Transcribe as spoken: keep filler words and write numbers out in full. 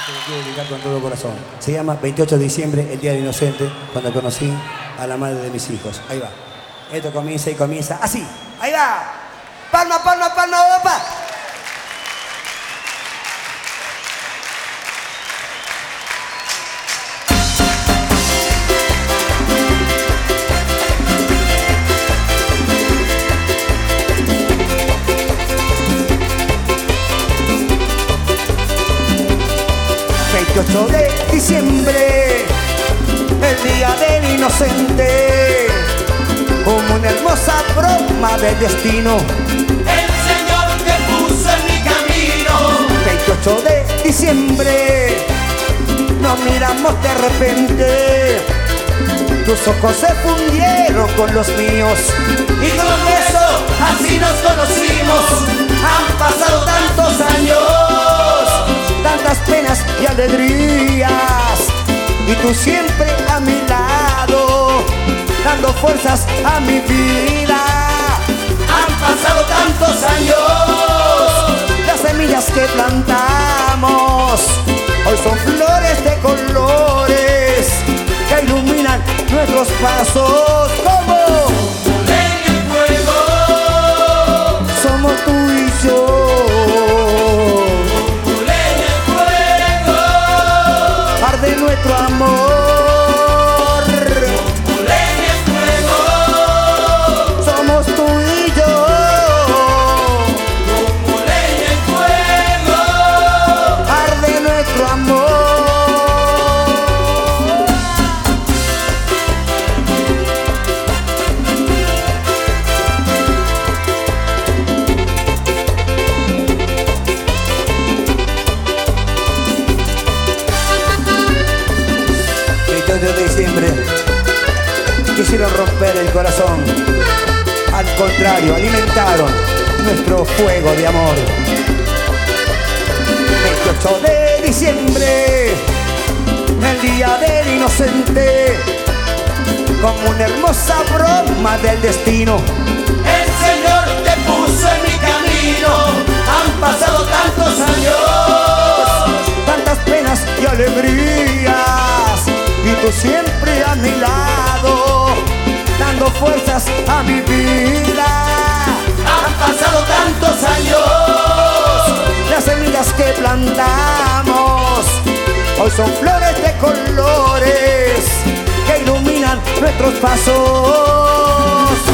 Te lo quiero dedicar con todo corazón. Se llama veintiocho de diciembre, el Día del Inocente, cuando conocí a la madre de mis hijos. Ahí va. Esto comienza y comienza así. Ahí va. Palma, palma, palma, opa. veintiocho de diciembre, el día del inocente, como una hermosa broma del destino, el Señor te puso en mi camino. veintiocho de diciembre, nos miramos de repente, tus ojos se fundieron con los míos, Y con eso así nos conocimos. Han pasado tantos años, tantas penas y alegrías, y tú siempre a mi lado, dando fuerzas a mi vida. han pasado tantos años. Las semillas que plantamos hoy son flores de colores que iluminan nuestros pasos. Como En el fuego, somos tú y yo, en el fuego, arde nuestro amor. en el fuego, Somos tú y yo, en el fuego. arde nuestro amor. veintiocho de diciembre quisieron romper el corazón, al contrario, alimentaron nuestro fuego de amor. veintiocho de diciembre, el día del inocente, como una hermosa broma del destino, El Señor te puso en mi camino. Han pasado tantos años. tantas penas y alegrías, y tú siempre a mi lado, dando fuerzas a mi vida. Han pasado tantos años. Las semillas que plantamos hoy son flores de colores que iluminan nuestros pasos.